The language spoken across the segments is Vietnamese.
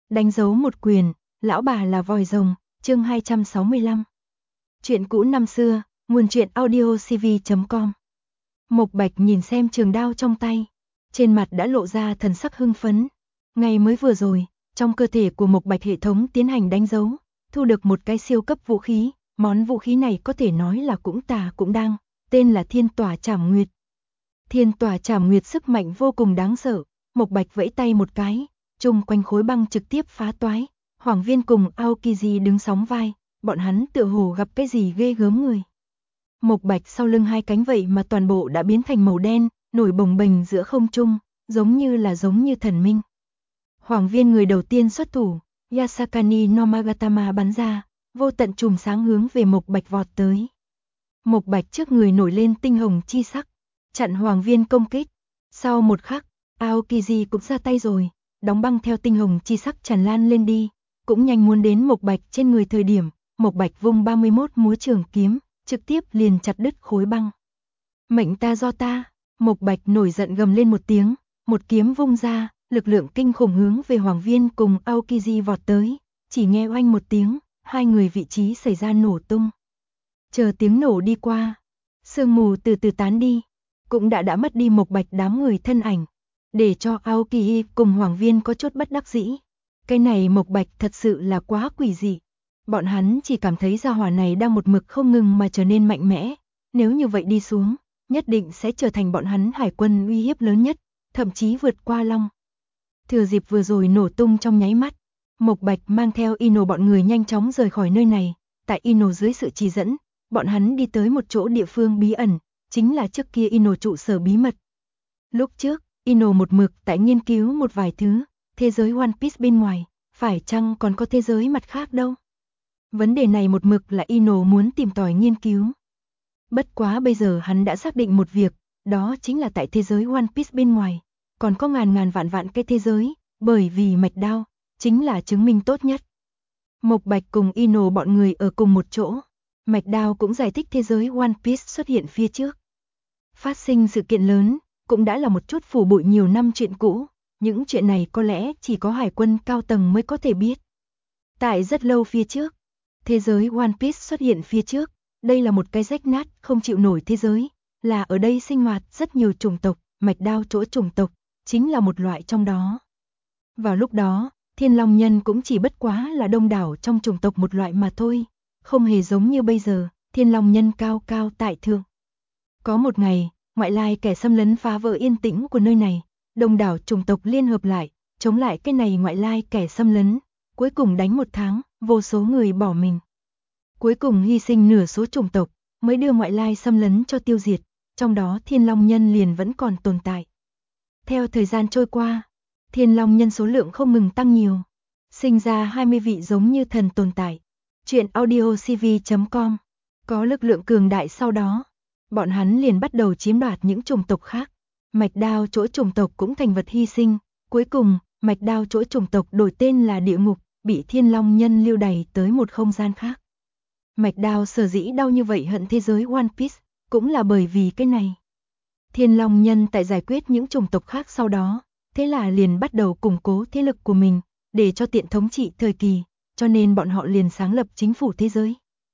Đánh dấu một quyền, lão bà là vòi rồng, chương 265. Chuyện cũ năm xưa, nguồn truyện audio cv.com. Mộc Bạch nhìn xem trường đao trong tay, trên mặt đã lộ ra thần sắc hưng phấn. Ngày mới vừa rồi, trong cơ thể của Mộc Bạch hệ thống tiến hành đánh dấu, thu được một cái siêu cấp vũ khí, món vũ khí này có thể nói là cũng tà cũng đang, tên là Thiên Tỏa Trảm Nguyệt. Thiên Tỏa Trảm Nguyệt sức mạnh vô cùng đáng sợ, Mộc Bạch vẫy tay một cái, chung quanh khối băng trực tiếp phá toái. Hoàng Viên cùng Aokiji đứng sóng vai, bọn hắn tựa hồ gặp cái gì ghê gớm người. Mộc Bạch sau lưng hai cánh vậy mà toàn bộ đã biến thành màu đen, nổi bồng bềnh giữa không trung, giống như thần minh. Hoàng Viên người đầu tiên xuất thủ, Yasakani no Magatama bắn ra, vô tận chùm sáng hướng về Mộc Bạch vọt tới. Mộc Bạch trước người nổi lên tinh hồng chi sắc, chặn Hoàng Viên công kích. Sau một khắc, Aokiji cũng ra tay rồi, đóng băng theo tinh hồng chi sắc tràn lan lên đi, cũng nhanh muốn đến Mộc Bạch trên người thời điểm, Mộc Bạch vung 31 múa trường kiếm, trực tiếp liền chặt đứt khối băng. Mệnh ta do ta, Mộc Bạch nổi giận gầm lên một tiếng, một kiếm vung ra, lực lượng kinh khủng hướng về Hoàng Viên cùng Aokiji vọt tới, chỉ nghe oanh một tiếng, hai người vị trí xảy ra nổ tung. Chờ tiếng nổ đi qua, sương mù từ từ tán đi, cũng đã mất đi Mộc Bạch đám người thân ảnh, để cho Aokiji cùng Hoàng Viên có chút bất đắc dĩ. Cái này Mộc Bạch thật sự là quá quỷ dị. Bọn hắn chỉ cảm thấy gia hỏa này đang một mực không ngừng mà trở nên mạnh mẽ, nếu như vậy đi xuống, nhất định sẽ trở thành bọn hắn hải quân uy hiếp lớn nhất, thậm chí vượt qua Long. Thừa dịp vừa rồi nổ tung trong nháy mắt, Mộc Bạch mang theo Ino bọn người nhanh chóng rời khỏi nơi này, tại Ino dưới sự chỉ dẫn, bọn hắn đi tới một chỗ địa phương bí ẩn, chính là trước kia Ino trụ sở bí mật. Lúc trước, Ino một mực tại nghiên cứu một vài thứ, thế giới One Piece bên ngoài, phải chăng còn có thế giới mặt khác đâu? Vấn đề này một mực là Ino muốn tìm tòi nghiên cứu. Bất quá bây giờ hắn đã xác định một việc, đó chính là tại thế giới One Piece bên ngoài, còn có ngàn vạn cái thế giới, bởi vì mạch đao, chính là chứng minh tốt nhất. Mộc Bạch cùng Ino bọn người ở cùng một chỗ, mạch đao cũng giải thích thế giới One Piece xuất hiện phía trước. Phát sinh sự kiện lớn, cũng đã là một chút phủ bụi nhiều năm chuyện cũ. Những chuyện này có lẽ chỉ có hải quân cao tầng mới có thể biết. Tại rất lâu phía trước, thế giới One Piece xuất hiện phía trước, đây là một cái rách nát không chịu nổi thế giới, là ở đây sinh hoạt rất nhiều chủng tộc, mạch đao chỗ chủng tộc, chính là một loại trong đó. Vào lúc đó, Thiên Long nhân cũng chỉ bất quá là đông đảo trong chủng tộc một loại mà thôi, không hề giống như bây giờ, Thiên Long nhân cao cao tại thượng. Có một ngày, ngoại lai kẻ xâm lấn phá vỡ yên tĩnh của nơi này. Đông đảo chủng tộc liên hợp lại, chống lại cái này ngoại lai kẻ xâm lấn, cuối cùng đánh một tháng, vô số người bỏ mình. Cuối cùng hy sinh nửa số chủng tộc, mới đưa ngoại lai xâm lấn cho tiêu diệt, trong đó Thiên Long nhân liền vẫn còn tồn tại. Theo thời gian trôi qua, Thiên Long nhân số lượng không ngừng tăng nhiều, sinh ra 20 vị giống như thần tồn tại. Chuyện audio cv.com, có lực lượng cường đại sau đó, bọn hắn liền bắt đầu chiếm đoạt những chủng tộc khác. Mạch đao chỗ chủng tộc cũng thành vật hy sinh, cuối cùng, mạch đao chỗ chủng tộc đổi tên là địa ngục, bị Thiên Long nhân lưu đày tới một không gian khác. Mạch đao sở dĩ đau như vậy hận thế giới One Piece, cũng là bởi vì cái này. Thiên Long nhân tại giải quyết những chủng tộc khác sau đó, thế là liền bắt đầu củng cố thế lực của mình, để cho tiện thống trị thời kỳ, cho nên bọn họ liền sáng lập chính phủ thế giới.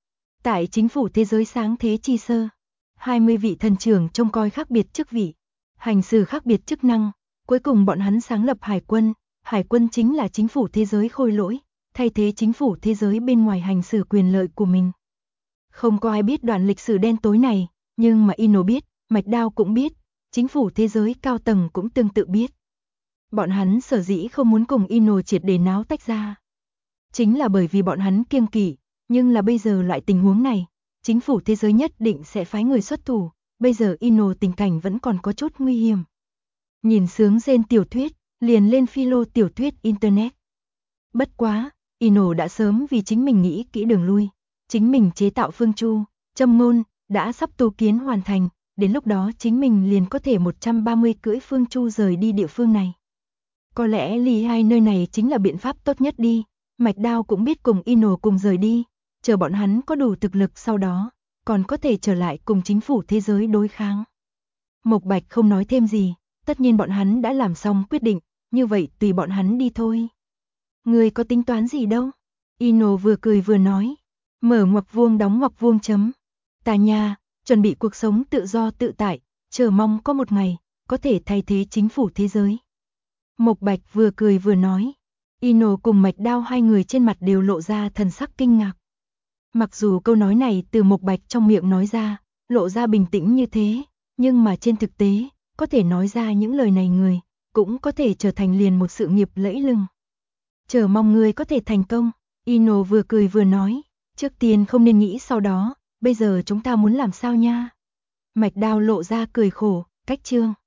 Tại chính phủ thế giới sáng thế chi sơ, 20 vị thần trưởng trông coi khác biệt chức vị, hành xử khác biệt chức năng, cuối cùng bọn hắn sáng lập hải quân chính là chính phủ thế giới khôi lỗi, thay thế chính phủ thế giới bên ngoài hành xử quyền lợi của mình. Không có ai biết đoạn lịch sử đen tối này, nhưng mà Ino biết, mạch đao cũng biết, chính phủ thế giới cao tầng cũng tương tự biết. Bọn hắn sở dĩ không muốn cùng Ino triệt để náo tách ra, chính là bởi vì bọn hắn kiêng kỵ, nhưng là bây giờ loại tình huống này, chính phủ thế giới nhất định sẽ phái người xuất thủ. Bây giờ Ino tình cảnh vẫn còn có chút nguy hiểm. Nhìn sướng rên tiểu thuyết, liền lên philo tiểu thuyết internet. Bất quá, Ino đã sớm vì chính mình nghĩ kỹ đường lui, chính mình chế tạo phương chu, châm ngôn, đã sắp tu kiến hoàn thành, đến lúc đó chính mình liền có thể 130 cưỡi phương chu rời đi địa phương này. Có lẽ ly hai nơi này chính là biện pháp tốt nhất đi, mạch đao cũng biết cùng Ino cùng rời đi, chờ bọn hắn có đủ thực lực sau đó, còn có thể trở lại cùng chính phủ thế giới đối kháng. Mộc Bạch không nói thêm gì, tất nhiên bọn hắn đã làm xong quyết định, như vậy tùy bọn hắn đi thôi. Ngươi có tính toán gì đâu? Ino vừa cười vừa nói. Mở ngoặc vuông đóng ngoặc vuông chấm. Ta nha, chuẩn bị cuộc sống tự do tự tại, chờ mong có một ngày, có thể thay thế chính phủ thế giới. Mộc Bạch vừa cười vừa nói. Ino cùng Mạch Đao hai người trên mặt đều lộ ra thần sắc kinh ngạc. Mặc dù câu nói này từ Mộc Bạch trong miệng nói ra, lộ ra bình tĩnh như thế, nhưng mà trên thực tế, có thể nói ra những lời này người, cũng có thể trở thành liền một sự nghiệp lẫy lừng. Chờ mong ngươi có thể thành công, Ino vừa cười vừa nói, trước tiên không nên nghĩ sau đó, bây giờ chúng ta muốn làm sao nha. Mạch Đao lộ ra cười khổ, cách chương.